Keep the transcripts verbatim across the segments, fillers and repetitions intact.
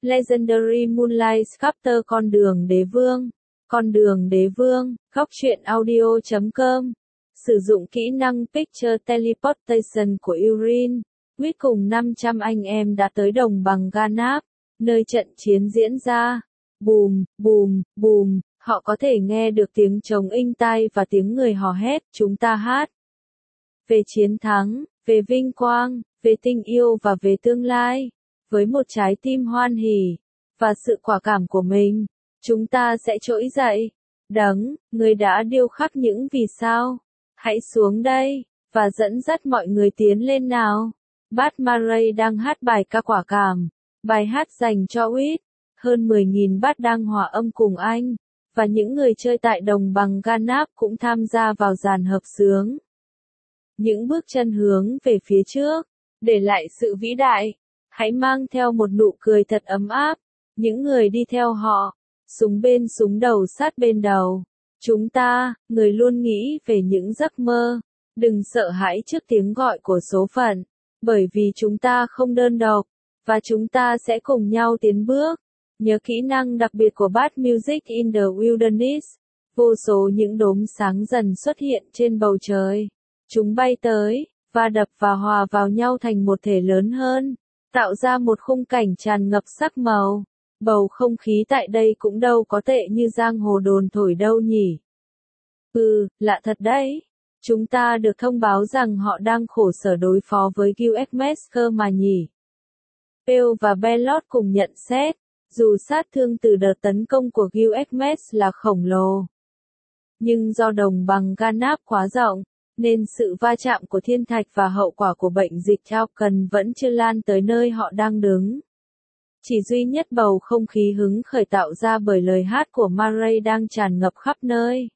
Legendary Moonlight Chapter Con đường đế vương. Con đường đế vương, góc truyện audio chấm com. Sử dụng kỹ năng Picture Teleportation của Urin, Quýt cùng năm trăm anh em đã tới đồng bằng Ganap, nơi trận chiến diễn ra. Bùm, bùm, bùm, họ có thể nghe được tiếng trống inh tai và tiếng người hò hét, chúng ta hát. Về chiến thắng, về vinh quang, về tình yêu và về tương lai. Với một trái tim hoan hỉ, và sự quả cảm của mình, chúng ta sẽ trỗi dậy. Đấng, người đã điêu khắc những vì sao. Hãy xuống đây, và dẫn dắt mọi người tiến lên nào. Bart Murray đang hát bài ca quả cảm, bài hát dành cho Quýt. Hơn mười nghìn bát đang hòa âm cùng anh, và những người chơi tại đồng bằng Ganap cũng tham gia vào dàn hợp xướng. Những bước chân hướng về phía trước, để lại sự vĩ đại. Hãy mang theo một nụ cười thật ấm áp. Những người đi theo họ, súng bên súng đầu sát bên đầu. Chúng ta, người luôn nghĩ về những giấc mơ. Đừng sợ hãi trước tiếng gọi của số phận, bởi vì chúng ta không đơn độc, và chúng ta sẽ cùng nhau tiến bước. Nhớ kỹ năng đặc biệt của Bart Music in the Wilderness. Vô số những đốm sáng dần xuất hiện trên bầu trời. Chúng bay tới, và đập và hòa vào nhau thành một thể lớn hơn, tạo ra một khung cảnh tràn ngập sắc màu. Bầu không khí tại đây cũng đâu có tệ như giang hồ đồn thổi đâu nhỉ. Ừ, lạ thật đấy. Chúng ta được thông báo rằng họ đang khổ sở đối phó với Gilgamesh Masker mà nhỉ. Pale và Bellot cùng nhận xét, dù sát thương từ đợt tấn công của Gilgamesh là khổng lồ, nhưng do đồng bằng Ganap quá rộng, nên sự va chạm của thiên thạch và hậu quả của bệnh dịch Chalcon vẫn chưa lan tới nơi họ đang đứng. Chỉ duy nhất bầu không khí hứng khởi tạo ra bởi lời hát của Murray đang tràn ngập khắp nơi.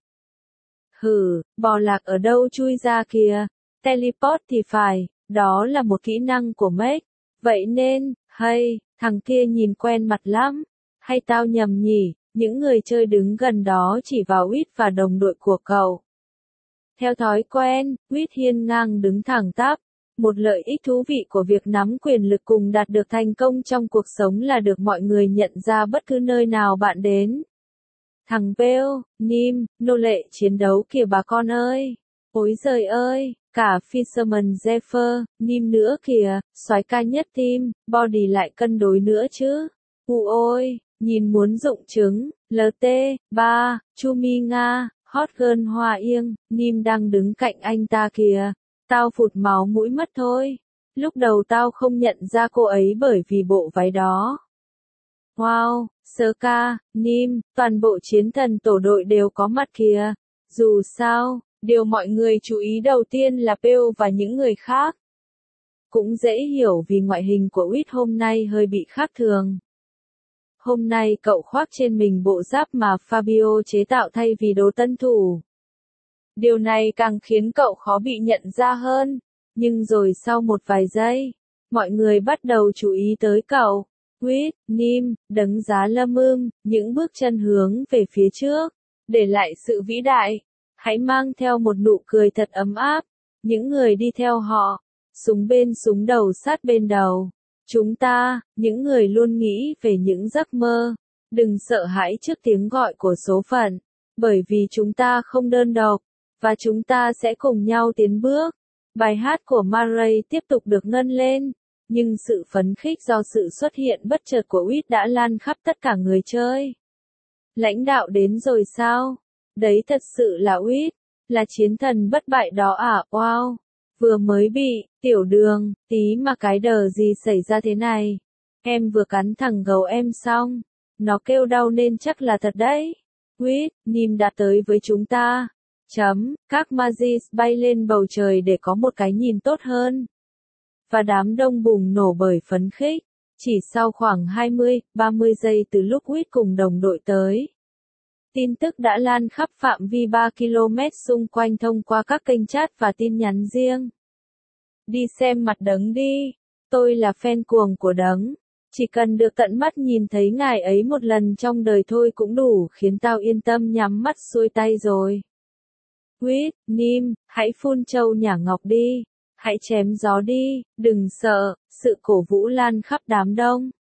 Hừ, bò lạc ở đâu chui ra kìa, teleport thì phải, đó là một kỹ năng của Meg. Vậy nên, hay, thằng kia nhìn quen mặt lắm, hay tao nhầm nhỉ, những người chơi đứng gần đó chỉ vào Quýt và đồng đội của cậu. Theo thói quen, Quýt hiên ngang đứng thẳng tắp. Một lợi ích thú vị của việc nắm quyền lực cùng đạt được thành công trong cuộc sống là được mọi người nhận ra bất cứ nơi nào bạn đến. Thằng Bale, Nim, nô lệ chiến đấu kìa bà con ơi. Ôi giời ơi, cả Fisherman Zephyr, Nim nữa kìa, soái ca nhất team, body lại cân đối nữa chứ. Ù ôi, nhìn muốn rụng trứng, lờ tê, ba, Chumi Nga, hot girl Hoa Yên, Nim đang đứng cạnh anh ta kìa. Tao phụt máu mũi mất thôi. Lúc đầu tao không nhận ra cô ấy bởi vì bộ váy đó. Wow, Sơ ca, Nim, toàn bộ chiến thần tổ đội đều có mặt kìa. Dù sao, điều mọi người chú ý đầu tiên là Pale và những người khác. Cũng dễ hiểu vì ngoại hình của Quýt hôm nay hơi bị khác thường. Hôm nay cậu khoác trên mình bộ giáp mà Fabio chế tạo thay vì đồ tân thủ. Điều này càng khiến cậu khó bị nhận ra hơn. Nhưng rồi sau một vài giây, mọi người bắt đầu chú ý tới cậu. Quýt, Nim, đấng giá lâm ưm, những bước chân hướng về phía trước, để lại sự vĩ đại. Hãy mang theo một nụ cười thật ấm áp. Những người đi theo họ, súng bên súng đầu sát bên đầu. Chúng ta, những người luôn nghĩ về những giấc mơ. Đừng sợ hãi trước tiếng gọi của số phận, bởi vì chúng ta không đơn độc. Và chúng ta sẽ cùng nhau tiến bước. Bài hát của Murray tiếp tục được ngân lên, nhưng sự phấn khích do sự xuất hiện bất chợt của Quýt đã lan khắp tất cả người chơi. Lãnh đạo đến rồi sao? Đấy thật sự là Quýt, là chiến thần bất bại đó à? Wow, vừa mới bị tiểu đường tí mà cái đờ gì xảy ra thế này? Em vừa cắn thằng gấu em xong, nó kêu đau nên chắc là thật đấy. Quýt, Nim đã tới với chúng ta. Chấm, các Magis bay lên bầu trời để có một cái nhìn tốt hơn. Và đám đông bùng nổ bởi phấn khích. Chỉ sau khoảng hai mươi, ba mươi giây từ lúc Quýt cùng đồng đội tới. Tin tức đã lan khắp phạm vi ba ki lô mét xung quanh thông qua các kênh chat và tin nhắn riêng. Đi xem mặt đấng đi. Tôi là fan cuồng của đấng. Chỉ cần được tận mắt nhìn thấy ngài ấy một lần trong đời thôi cũng đủ khiến tao yên tâm nhắm mắt xuôi tay rồi. Quýt, Nim, hãy phun trâu nhả ngọc đi. Hãy chém gió đi, đừng sợ, sự cổ vũ lan khắp đám đông.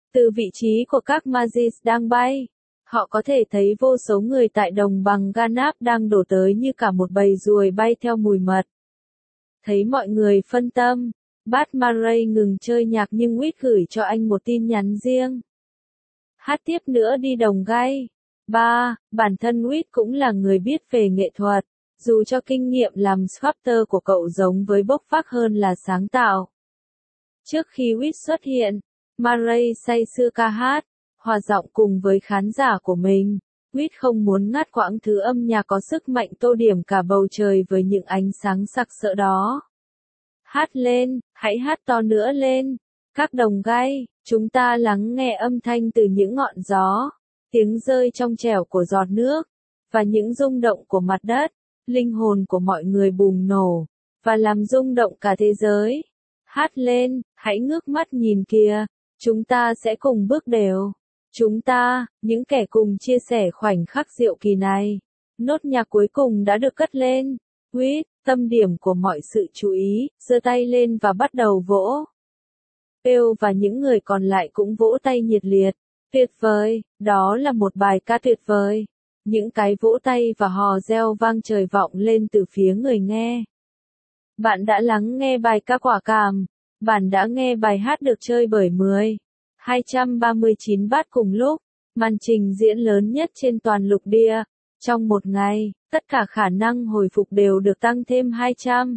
Từ vị trí của các Magis đang bay, họ có thể thấy vô số người tại đồng bằng Ganap đang đổ tới như cả một bầy ruồi bay theo mùi mật. Thấy mọi người phân tâm, Bat Murray ngừng chơi nhạc nhưng Whit gửi cho anh một tin nhắn riêng. Hát tiếp nữa đi đồng gay. ba. Bản thân Whit cũng là người biết về nghệ thuật, dù cho kinh nghiệm làm sculptor của cậu giống với bốc phác hơn là sáng tạo. Trước khi Whit xuất hiện, Murray say sưa ca hát, hòa giọng cùng với khán giả của mình. Whit không muốn ngắt quãng thứ âm nhạc có sức mạnh tô điểm cả bầu trời với những ánh sáng sặc sỡ đó. Hát lên, hãy hát to nữa lên. Các đồng gay, chúng ta lắng nghe âm thanh từ những ngọn gió, tiếng rơi trong trẻo của giọt nước, và những rung động của mặt đất. Linh hồn của mọi người bùng nổ, và làm rung động cả thế giới. Hát lên, hãy ngước mắt nhìn kìa, chúng ta sẽ cùng bước đều. Chúng ta, những kẻ cùng chia sẻ khoảnh khắc diệu kỳ này. Nốt nhạc cuối cùng đã được cất lên. Whit, tâm điểm của mọi sự chú ý, giơ tay lên và bắt đầu vỗ. Bill và những người còn lại cũng vỗ tay nhiệt liệt. Tuyệt vời, đó là một bài ca tuyệt vời. Những cái vỗ tay và hò reo vang trời vọng lên từ phía người nghe. Bạn đã lắng nghe bài ca quả cảm. Bạn đã nghe bài hát được chơi bởi mười, hai trăm ba mươi chín bát cùng lúc. Màn trình diễn lớn nhất trên toàn lục địa. Trong một ngày, tất cả khả năng hồi phục đều được tăng thêm hai trăm.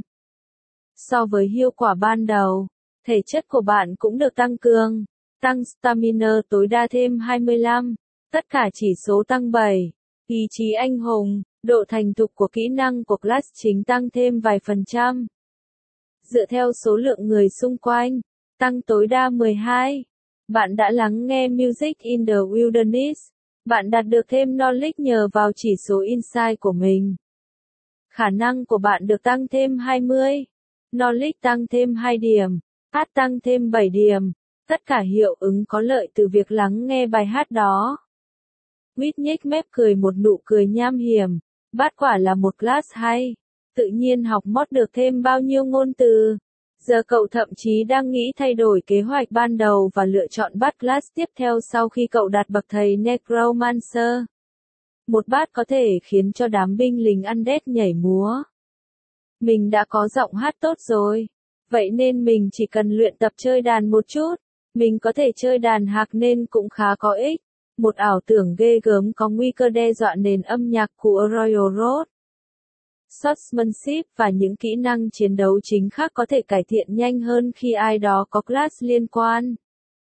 So với hiệu quả ban đầu, thể chất của bạn cũng được tăng cường. Tăng stamina tối đa thêm hai mươi lăm. Tất cả chỉ số tăng bảy. Ý chí anh hùng, độ thành thục của kỹ năng của class chính tăng thêm vài phần trăm. Dựa theo số lượng người xung quanh, tăng tối đa mười hai. Bạn đã lắng nghe Music in the Wilderness. Bạn đạt được thêm knowledge nhờ vào chỉ số insight của mình. Khả năng của bạn được tăng thêm hai mươi. Knowledge tăng thêm hai điểm. Hát tăng thêm bảy điểm. Tất cả hiệu ứng có lợi từ việc lắng nghe bài hát đó. Whit nhếch mép cười một nụ cười nham hiểm. Bát quả là một class hay. Tự nhiên học mót được thêm bao nhiêu ngôn từ. Giờ cậu thậm chí đang nghĩ thay đổi kế hoạch ban đầu và lựa chọn bát class tiếp theo sau khi cậu đạt bậc thầy Necromancer. Một bát có thể khiến cho đám binh lính undead nhảy múa. Mình đã có giọng hát tốt rồi. Vậy nên mình chỉ cần luyện tập chơi đàn một chút. Mình có thể chơi đàn hạc nên cũng khá có ích. Một ảo tưởng ghê gớm có nguy cơ đe dọa nền âm nhạc của Royal Road. Swordsmanship và những kỹ năng chiến đấu chính khác có thể cải thiện nhanh hơn khi ai đó có class liên quan.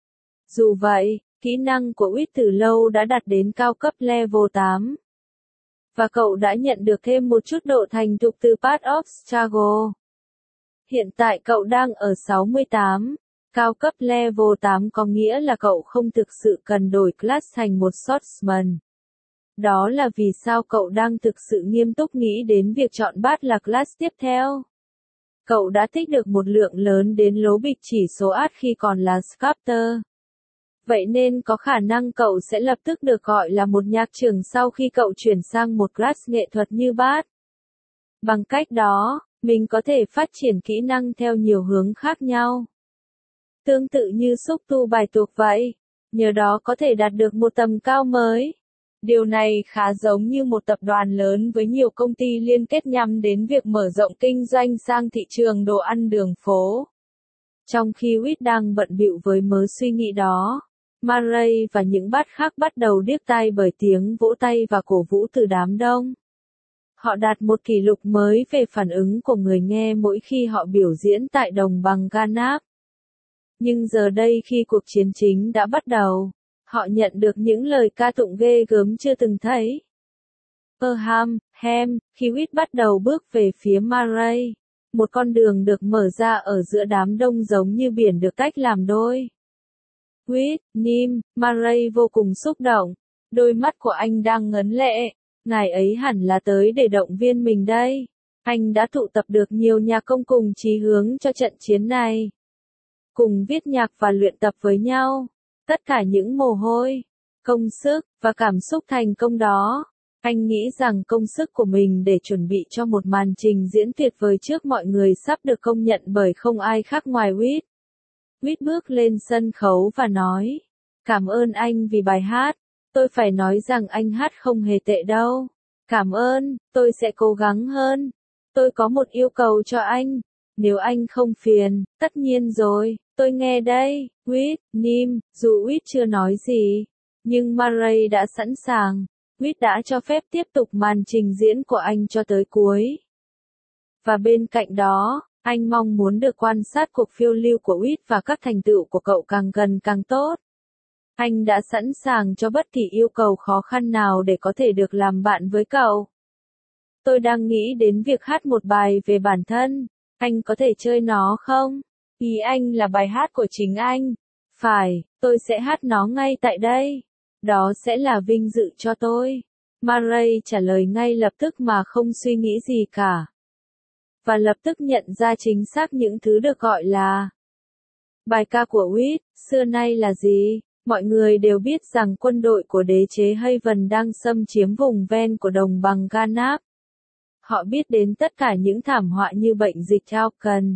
Dù vậy, kỹ năng của Whit từ lâu đã đạt đến cao cấp level tám. Và cậu đã nhận được thêm một chút độ thành thục từ Path of Struggle. Hiện tại cậu đang ở sáu mươi tám. Cao cấp level tám có nghĩa là cậu không thực sự cần đổi class thành một swordsman. Đó là vì sao cậu đang thực sự nghiêm túc nghĩ đến việc chọn bát là class tiếp theo. Cậu đã tích được một lượng lớn đến lố bịch chỉ số át khi còn là sculptor. Vậy nên có khả năng cậu sẽ lập tức được gọi là một nhạc trưởng sau khi cậu chuyển sang một class nghệ thuật như bát. Bằng cách đó, mình có thể phát triển kỹ năng theo nhiều hướng khác nhau. Tương tự như xúc tu bài tuộc vậy, nhờ đó có thể đạt được một tầm cao mới. Điều này khá giống như một tập đoàn lớn với nhiều công ty liên kết nhằm đến việc mở rộng kinh doanh sang thị trường đồ ăn đường phố. Trong khi Whit đang bận bịu với mớ suy nghĩ đó, Murray và những bát khác bắt đầu điếc tai bởi tiếng vỗ tay và cổ vũ từ đám đông. Họ đạt một kỷ lục mới về phản ứng của người nghe mỗi khi họ biểu diễn tại đồng bằng Ganap. Nhưng giờ đây khi cuộc chiến chính đã bắt đầu, họ nhận được những lời ca tụng ghê gớm chưa từng thấy. Perham, Hem, khi Whit bắt đầu bước về phía Murray, một con đường được mở ra ở giữa đám đông giống như biển được tách làm đôi. Whit, Nim, Murray vô cùng xúc động, đôi mắt của anh đang ngấn lệ, ngài ấy hẳn là tới để động viên mình đây. Anh đã tụ tập được nhiều nhạc công cùng chí hướng cho trận chiến này. Cùng viết nhạc và luyện tập với nhau. Tất cả những mồ hôi, công sức, và cảm xúc thành công đó. Anh nghĩ rằng công sức của mình để chuẩn bị cho một màn trình diễn tuyệt vời trước mọi người sắp được công nhận bởi không ai khác ngoài Whit. Whit bước lên sân khấu và nói, Cảm ơn anh vì bài hát. Tôi phải nói rằng anh hát không hề tệ đâu. Cảm ơn, tôi sẽ cố gắng hơn. Tôi có một yêu cầu cho anh. Nếu anh không phiền, tất nhiên rồi, tôi nghe đây. Whit, Nim, dù Whit chưa nói gì, nhưng Murray đã sẵn sàng. Whit đã cho phép tiếp tục màn trình diễn của anh cho tới cuối. Và bên cạnh đó, anh mong muốn được quan sát cuộc phiêu lưu của Whit và các thành tựu của cậu càng gần càng tốt. Anh đã sẵn sàng cho bất kỳ yêu cầu khó khăn nào để có thể được làm bạn với cậu. Tôi đang nghĩ đến việc hát một bài về bản thân. Anh có thể chơi nó không? Ý anh là bài hát của chính anh. Phải, tôi sẽ hát nó ngay tại đây. Đó sẽ là vinh dự cho tôi. Murray trả lời ngay lập tức mà không suy nghĩ gì cả. Và lập tức nhận ra chính xác những thứ được gọi là bài ca của Whit, xưa nay là gì? Mọi người đều biết rằng quân đội của đế chế Haven đang xâm chiếm vùng ven của đồng bằng Ganap. Họ biết đến tất cả những thảm họa như bệnh dịch Falcon,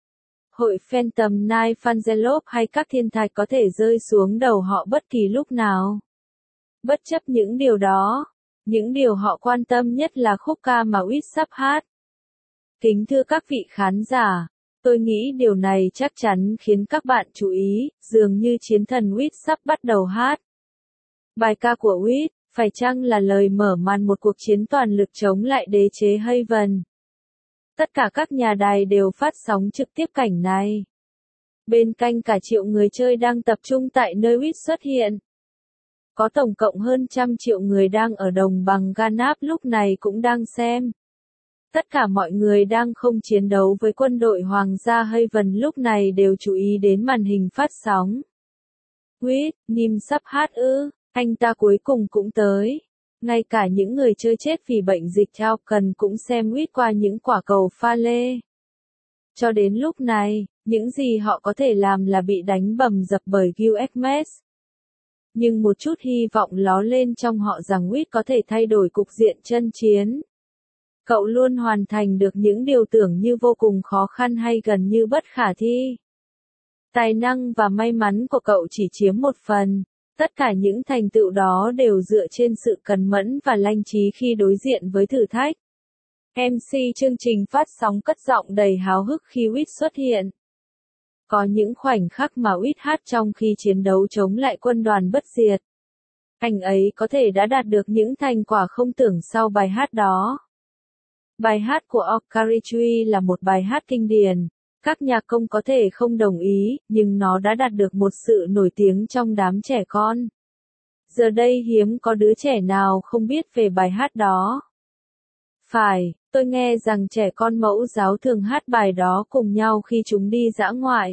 hội Phantom Knight Fangelop hay các thiên thạch có thể rơi xuống đầu họ bất kỳ lúc nào. Bất chấp những điều đó, những điều họ quan tâm nhất là khúc ca mà Whit sắp hát. Kính thưa các vị khán giả, tôi nghĩ điều này chắc chắn khiến các bạn chú ý, dường như chiến thần Whit sắp bắt đầu hát. Bài ca của Whit, phải chăng là lời mở màn một cuộc chiến toàn lực chống lại đế chế Haven? Tất cả các nhà đài đều phát sóng trực tiếp cảnh này. Bên cạnh cả triệu người chơi đang tập trung tại nơi Whit xuất hiện. Có tổng cộng hơn trăm triệu người đang ở đồng bằng Ganap lúc này cũng đang xem. Tất cả mọi người đang không chiến đấu với quân đội Hoàng gia Haven lúc này đều chú ý đến màn hình phát sóng. Whit, Nim sắp hát ư, anh ta cuối cùng cũng tới. Ngay cả những người chơi chết vì bệnh dịch Falcon cũng xem Whit qua những quả cầu pha lê. Cho đến lúc này, những gì họ có thể làm là bị đánh bầm dập bởi Gilgamesh. Nhưng một chút hy vọng ló lên trong họ rằng Whit có thể thay đổi cục diện chân chiến. Cậu luôn hoàn thành được những điều tưởng như vô cùng khó khăn hay gần như bất khả thi. Tài năng và may mắn của cậu chỉ chiếm một phần, tất cả những thành tựu đó đều dựa trên sự cần mẫn và lanh trí khi đối diện với thử thách. em xê chương trình phát sóng cất giọng đầy háo hức khi Whit xuất hiện. Có những khoảnh khắc mà Whit hát trong khi chiến đấu chống lại quân đoàn bất diệt. Anh ấy có thể đã đạt được những thành quả không tưởng sau bài hát đó. Bài hát của Okarichui là một bài hát kinh điển. Các nhạc công có thể không đồng ý, nhưng nó đã đạt được một sự nổi tiếng trong đám trẻ con. Giờ đây hiếm có đứa trẻ nào không biết về bài hát đó. Phải, tôi nghe rằng trẻ con mẫu giáo thường hát bài đó cùng nhau khi chúng đi dã ngoại.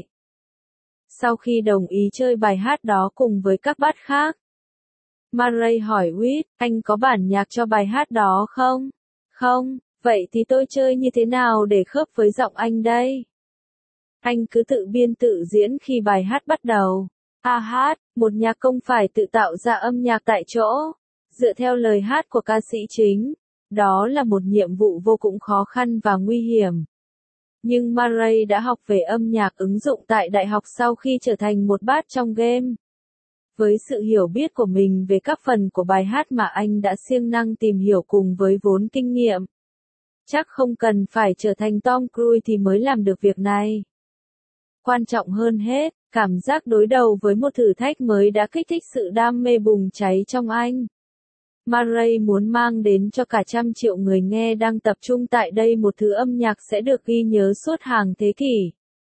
Sau khi đồng ý chơi bài hát đó cùng với các bát khác, Murray hỏi Whit, anh có bản nhạc cho bài hát đó không? Không, vậy thì tôi chơi như thế nào để khớp với giọng anh đây? Anh cứ tự biên tự diễn khi bài hát bắt đầu. A hát, một nhạc công phải tự tạo ra âm nhạc tại chỗ, dựa theo lời hát của ca sĩ chính. Đó là một nhiệm vụ vô cùng khó khăn và nguy hiểm. Nhưng Murray đã học về âm nhạc ứng dụng tại đại học sau khi trở thành một bát trong game. Với sự hiểu biết của mình về các phần của bài hát mà anh đã siêng năng tìm hiểu cùng với vốn kinh nghiệm, chắc không cần phải trở thành Tom Cruise thì mới làm được việc này. Quan trọng hơn hết, cảm giác đối đầu với một thử thách mới đã kích thích sự đam mê bùng cháy trong anh. Murray muốn mang đến cho cả trăm triệu người nghe đang tập trung tại đây một thứ âm nhạc sẽ được ghi nhớ suốt hàng thế kỷ.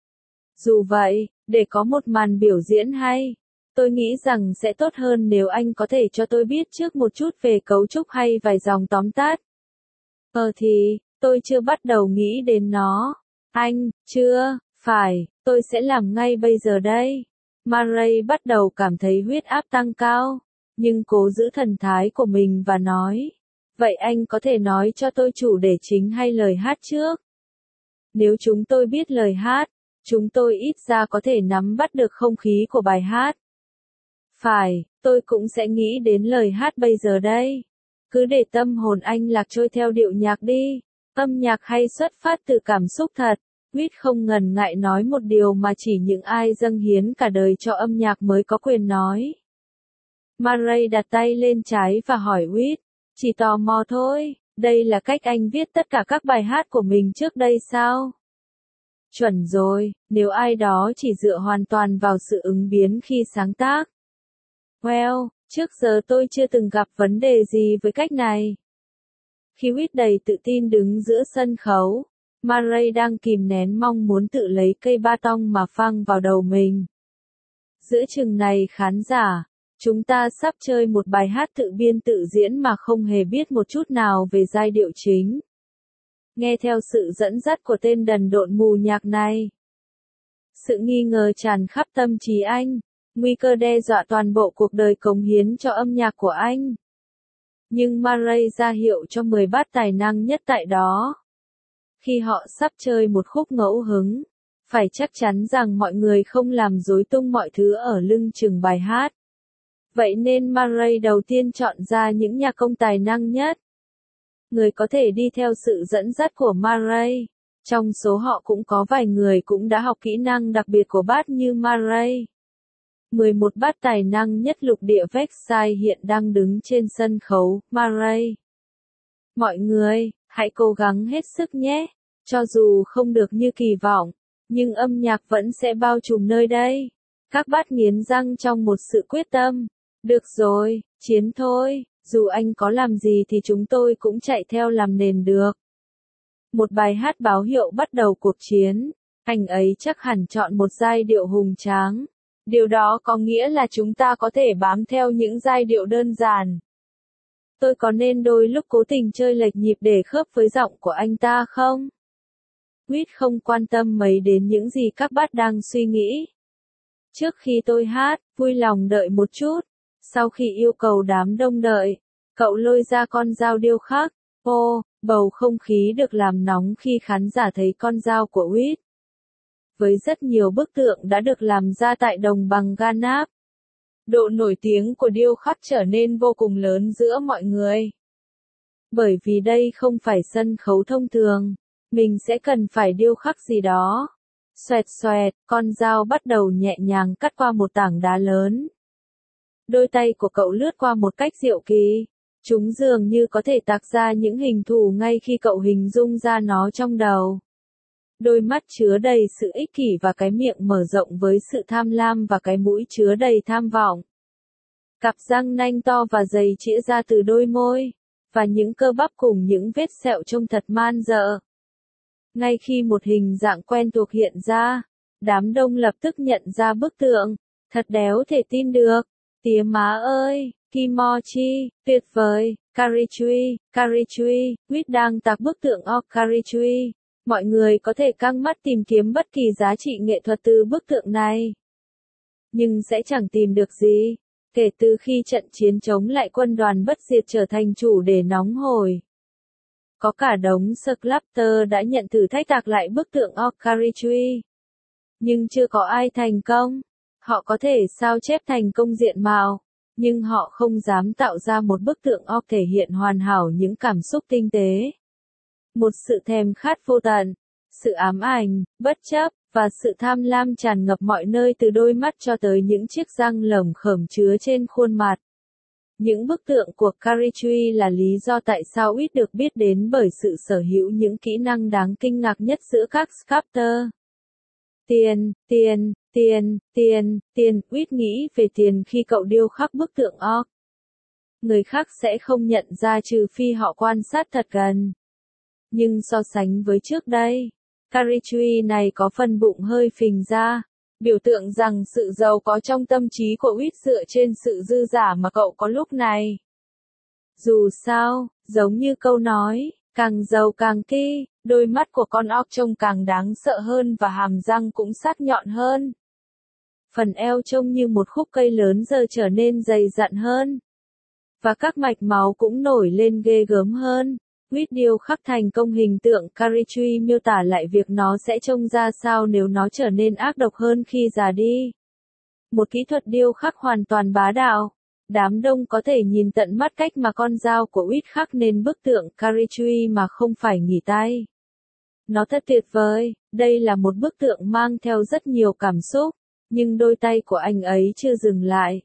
Dù vậy, để có một màn biểu diễn hay, tôi nghĩ rằng sẽ tốt hơn nếu anh có thể cho tôi biết trước một chút về cấu trúc hay vài dòng tóm tắt. Ờ thì, tôi chưa bắt đầu nghĩ đến nó. Anh, chưa, phải, tôi sẽ làm ngay bây giờ đây. Murray bắt đầu cảm thấy huyết áp tăng cao, nhưng cố giữ thần thái của mình và nói, vậy anh có thể nói cho tôi chủ đề chính hay lời hát trước? Nếu chúng tôi biết lời hát, chúng tôi ít ra có thể nắm bắt được không khí của bài hát. Phải, tôi cũng sẽ nghĩ đến lời hát bây giờ đây. Cứ để tâm hồn anh lạc trôi theo điệu nhạc đi. Âm nhạc hay xuất phát từ cảm xúc thật. Whit không ngần ngại nói một điều mà chỉ những ai dâng hiến cả đời cho âm nhạc mới có quyền nói. Murray đặt tay lên trái và hỏi Whit, chỉ tò mò thôi, đây là cách anh viết tất cả các bài hát của mình trước đây sao? Chuẩn rồi, nếu ai đó chỉ dựa hoàn toàn vào sự ứng biến khi sáng tác. Well, trước giờ tôi chưa từng gặp vấn đề gì với cách này. Khi Whit đầy tự tin đứng giữa sân khấu, Murray đang kìm nén mong muốn tự lấy cây ba tong mà phang vào đầu mình. Giữa chừng này khán giả, chúng ta sắp chơi một bài hát tự biên tự diễn mà không hề biết một chút nào về giai điệu chính. Nghe theo sự dẫn dắt của tên đần độn mù nhạc này. Sự nghi ngờ tràn khắp tâm trí anh, nguy cơ đe dọa toàn bộ cuộc đời cống hiến cho âm nhạc của anh. Nhưng Murray ra hiệu cho mười bát tài năng nhất tại đó. Khi họ sắp chơi một khúc ngẫu hứng, phải chắc chắn rằng mọi người không làm rối tung mọi thứ ở lưng chừng bài hát. Vậy nên Murray đầu tiên chọn ra những nhạc công tài năng nhất. Người có thể đi theo sự dẫn dắt của Murray. Trong số họ cũng có vài người cũng đã học kỹ năng đặc biệt của bát như Murray. mười một bát tài năng nhất lục địa Vexai hiện đang đứng trên sân khấu, Murray. Mọi người, hãy cố gắng hết sức nhé. Cho dù không được như kỳ vọng, nhưng âm nhạc vẫn sẽ bao trùm nơi đây. Các bát nghiến răng trong một sự quyết tâm. Được rồi, chiến thôi, dù anh có làm gì thì chúng tôi cũng chạy theo làm nền được. Một bài hát báo hiệu bắt đầu cuộc chiến, anh ấy chắc hẳn chọn một giai điệu hùng tráng. Điều đó có nghĩa là chúng ta có thể bám theo những giai điệu đơn giản. Tôi có nên đôi lúc cố tình chơi lệch nhịp để khớp với giọng của anh ta không? Whit không quan tâm mấy đến những gì các bát đang suy nghĩ. Trước khi tôi hát, vui lòng đợi một chút. Sau khi yêu cầu đám đông đợi, cậu lôi ra con dao điêu khắc. Ô, bầu không khí được làm nóng khi khán giả thấy con dao của Whit. Với rất nhiều bức tượng đã được làm ra tại đồng bằng Ganap, độ nổi tiếng của điêu khắc trở nên vô cùng lớn giữa mọi người. Bởi vì đây không phải sân khấu thông thường, mình sẽ cần phải điêu khắc gì đó. Xoẹt xoẹt, con dao bắt đầu nhẹ nhàng cắt qua một tảng đá lớn. Đôi tay của cậu lướt qua một cách diệu kỳ. Chúng dường như có thể tạc ra những hình thù ngay khi cậu hình dung ra nó trong đầu. Đôi mắt chứa đầy sự ích kỷ và cái miệng mở rộng với sự tham lam và cái mũi chứa đầy tham vọng. Cặp răng nanh to và dày chĩa ra từ đôi môi, và những cơ bắp cùng những vết sẹo trông thật man dợ. Ngay khi một hình dạng quen thuộc hiện ra, đám đông lập tức nhận ra bức tượng. Thật đéo thể tin được. Tía má ơi, Kimochi, tuyệt vời, Karichui, Karichui, Whit đang tạc bức tượng of Karichui. Mọi người có thể căng mắt tìm kiếm bất kỳ giá trị nghệ thuật từ bức tượng này. Nhưng sẽ chẳng tìm được gì, kể từ khi trận chiến chống lại quân đoàn bất diệt trở thành chủ đề nóng hổi. Có cả đống sculptor đã nhận thử thách tạc lại bức tượng of Karichui. Nhưng chưa có ai thành công. Họ có thể sao chép thành công diện mạo, nhưng họ không dám tạo ra một bức tượng of thể hiện hoàn hảo những cảm xúc tinh tế. Một sự thèm khát vô tận, sự ám ảnh, bất chấp, và sự tham lam tràn ngập mọi nơi từ đôi mắt cho tới những chiếc răng lởm khởm chứa trên khuôn mặt. Những bức tượng của Karichui là lý do tại sao Whit được biết đến bởi sự sở hữu những kỹ năng đáng kinh ngạc nhất giữa các sculptor. Tiền, tiền, tiền, tiền, tiền, Whit nghĩ về tiền khi cậu điêu khắc bức tượng orc. Người khác sẽ không nhận ra trừ phi họ quan sát thật gần. Nhưng so sánh với trước đây, Karichui này có phần bụng hơi phình ra, biểu tượng rằng sự giàu có trong tâm trí của Whit dựa trên sự dư giả mà cậu có lúc này. Dù sao, giống như câu nói, càng giàu càng kỳ, đôi mắt của con orc trông càng đáng sợ hơn và hàm răng cũng sắc nhọn hơn. Phần eo trông như một khúc cây lớn giờ trở nên dày dặn hơn. Và các mạch máu cũng nổi lên ghê gớm hơn. Whit điêu khắc thành công hình tượng Karichui miêu tả lại việc nó sẽ trông ra sao nếu nó trở nên ác độc hơn khi già đi. Một kỹ thuật điêu khắc hoàn toàn bá đạo. Đám đông có thể nhìn tận mắt cách mà con dao của Whit khắc nên bức tượng Karichui mà không phải nghỉ tay. Nó thật tuyệt vời, đây là một bức tượng mang theo rất nhiều cảm xúc, nhưng đôi tay của anh ấy chưa dừng lại.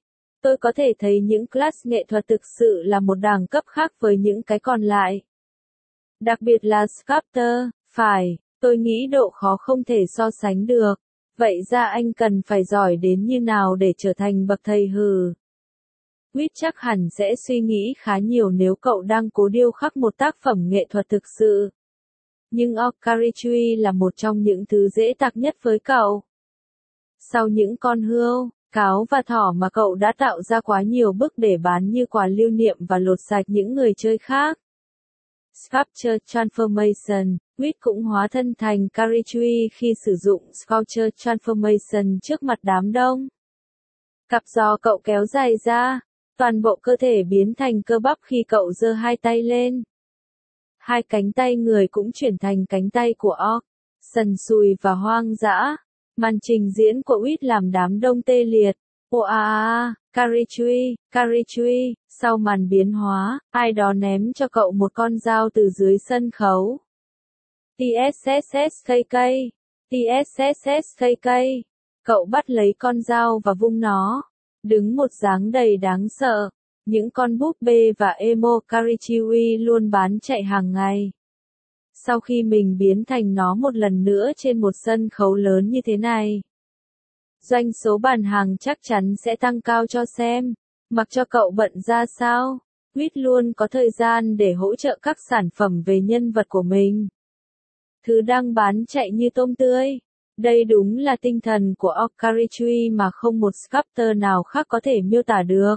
Tôi có thể thấy những class nghệ thuật thực sự là một đẳng cấp khác với những cái còn lại. Đặc biệt là sculptor, phải, tôi nghĩ độ khó không thể so sánh được. Vậy ra anh cần phải giỏi đến như nào để trở thành bậc thầy hừ. Quýt chắc hẳn sẽ suy nghĩ khá nhiều nếu cậu đang cố điêu khắc một tác phẩm nghệ thuật thực sự. Nhưng Okarichui là một trong những thứ dễ tạc nhất với cậu. Sau những con hươu, cáo và thỏ mà cậu đã tạo ra quá nhiều bức để bán như quà lưu niệm và lột sạch những người chơi khác. Sculpture Transformation, Quýt cũng hóa thân thành Karichui khi sử dụng Sculpture Transformation trước mặt đám đông. Cặp giò cậu kéo dài ra, toàn bộ cơ thể biến thành cơ bắp khi cậu giơ hai tay lên. Hai cánh tay người cũng chuyển thành cánh tay của orc, sần sùi và hoang dã. Màn trình diễn của Quýt làm đám đông tê liệt. Oa, Karichui, Karichui, sau màn biến hóa, ai đó ném cho cậu một con dao từ dưới sân khấu. tssskk, tssskk, cậu bắt lấy con dao và vung nó, đứng một dáng đầy đáng sợ. Những con búp bê và emo Karichui luôn bán chạy hàng ngày. Sau khi mình biến thành nó một lần nữa trên một sân khấu lớn như thế này, doanh số bàn hàng chắc chắn sẽ tăng cao cho xem. Mặc cho cậu bận ra sao, Quýt luôn có thời gian để hỗ trợ các sản phẩm về nhân vật của mình. Thứ đang bán chạy như tôm tươi. Đây đúng là tinh thần của Okarichui mà không một sculptor nào khác có thể miêu tả được.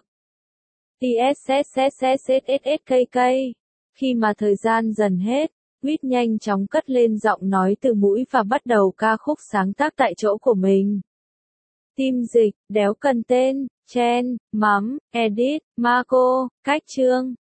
tssskk. Khi mà thời gian dần hết, Quýt nhanh chóng cất lên giọng nói từ mũi và bắt đầu ca khúc sáng tác tại chỗ của mình. Team dịch, đéo cần tên, Chen, Mắm, Edit, Marco, Cách chương.